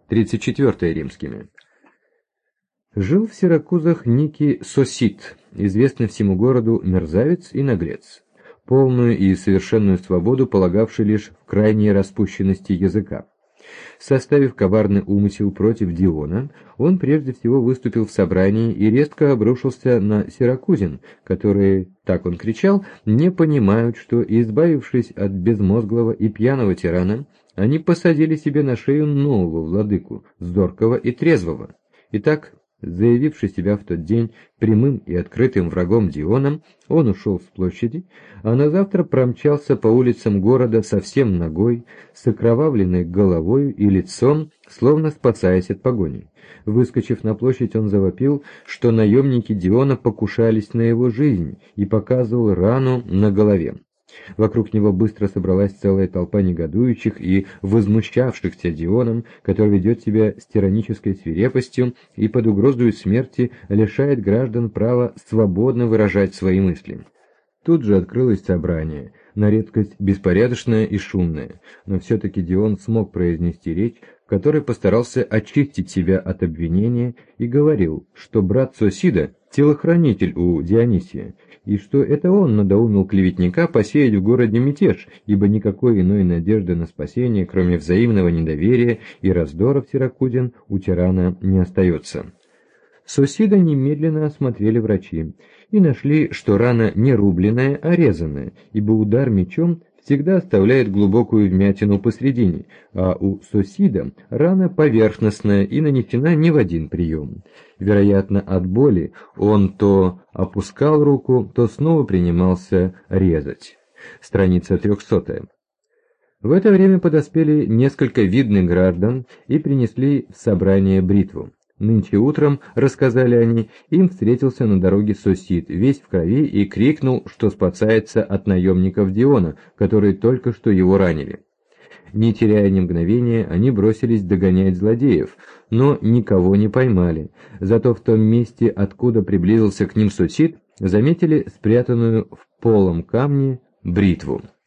34 римскими. Жил в Сиракузах некий Сосид, известный всему городу мерзавец и наглец, полную и совершенную свободу полагавший лишь в крайней распущенности языка. Составив коварный умысел против Диона, он прежде всего выступил в собрании и резко обрушился на сиракузин, которые, так он кричал, не понимают, что, избавившись от безмозглого и пьяного тирана, они посадили себе на шею нового владыку, зоркого и трезвого. Итак, заявивший себя в тот день прямым и открытым врагом Дионом, он ушел с площади, а на завтра промчался по улицам города совсем нагой, с окровавленной головою и лицом, словно спасаясь от погони. Выскочив на площадь, он завопил, что наемники Диона покушались на его жизнь, и показывал рану на голове. Вокруг него быстро собралась целая толпа негодующих и возмущавшихся Дионом, который ведет себя с тиранической свирепостью и под угрозой смерти лишает граждан права свободно выражать свои мысли. Тут же открылось собрание, на редкость беспорядочное и шумное, но все-таки Дион смог произнести речь, в которой постарался очистить себя от обвинения и говорил, что брат Сосида – телохранитель у Дионисия, и что это он надоумил клеветника посеять в городе мятеж, ибо никакой иной надежды на спасение, кроме взаимного недоверия и раздора в Сиракузин, у тирана не остается. Сосида немедленно осмотрели врачи и нашли, что рана не рубленная, а резаная, ибо удар мечом всегда оставляет глубокую вмятину посредине, а у Сосида рана поверхностная и нанесена не в один прием. Вероятно, от боли он то опускал руку, то снова принимался резать. Страница 300. В это время подоспели несколько видных граждан и принесли в собрание бритву. Нынче утром, рассказали они, им встретился на дороге Сосид, весь в крови, и крикнул, что спасается от наемников Диона, которые только что его ранили. Не теряя ни мгновения, они бросились догонять злодеев, но никого не поймали. Зато в том месте, откуда приблизился к ним Сосид, заметили спрятанную в полом камне бритву.